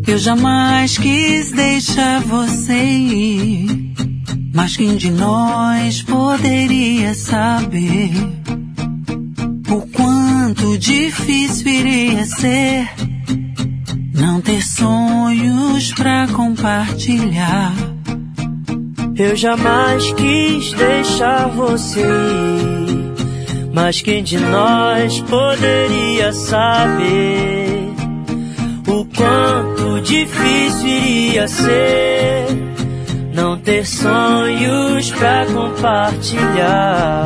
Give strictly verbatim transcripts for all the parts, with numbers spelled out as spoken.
Eu jamais quis deixar você ir, mas quem de nós poderia saber o quanto difícil iria ser não ter sonhos pra compartilhar. Eu jamais quis deixar você ir, mas quem de nós poderia saber o quanto difícil iria ser não ter sonhos pra compartilhar.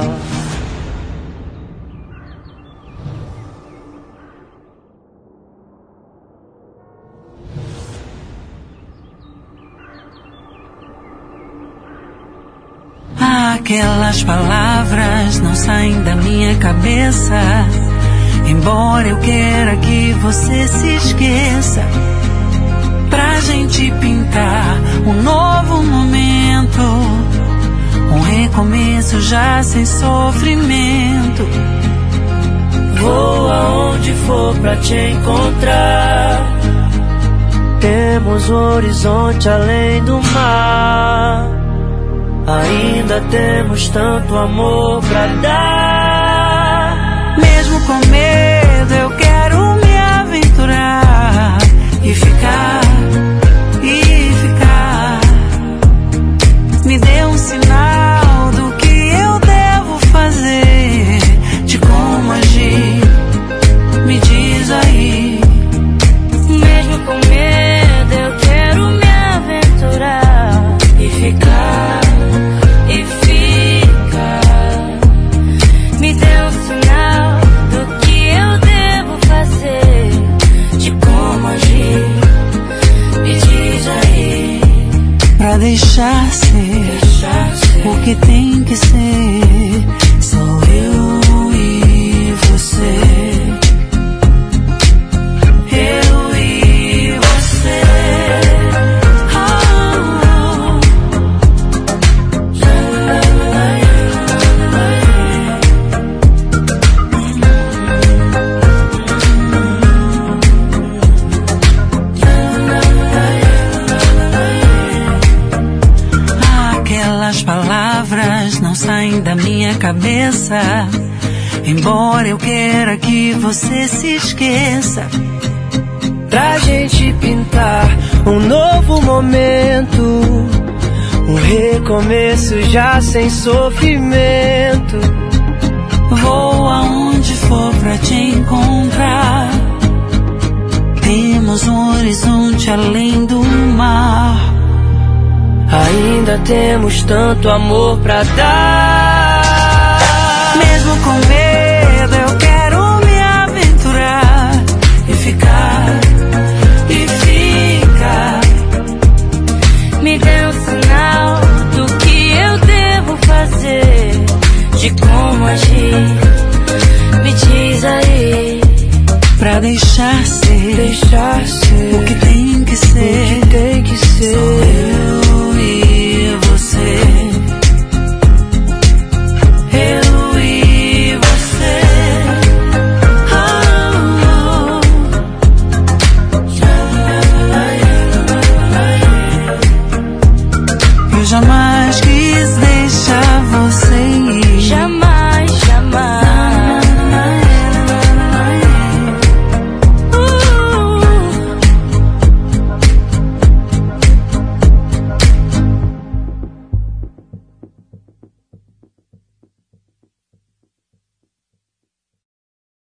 Aquelas palavras não saem da minha cabeça, embora eu queira que você se esqueça, pra gente pintar um novo momento, um recomeço já sem sofrimento. Vou aonde for pra te encontrar, temos um horizonte além do mar, ainda temos tanto amor pra dar. Mesmo com medo eu quero me aventurar e ficar, e ficar. Me dê um sinal do que eu devo fazer, de como agir, me diz aí. Mesmo com medo eu quero me aventurar e ficar, e ficar. Me dê um sinal do que eu devo fazer, de como agir, me diz aí. Pra deixar ser, deixar ser o que tem que ser, sou eu e você. Eu e você. Oh, oh. Aquelas palavras não saem da minha cabeça, embora eu queira que você se esqueça, pra gente pintar um novo momento, um recomeço já sem sofrimento. Vou aonde for pra te encontrar, temos um horizonte além do mar, ainda temos tanto amor pra dar. Mesmo com medo eu quero me aventurar e ficar, e ficar. Me dê um sinal do que eu devo fazer, de como agir, me diz aí. pra deixar ser, deixar ser o que tem que ser, o que tem que ser. Sou eu.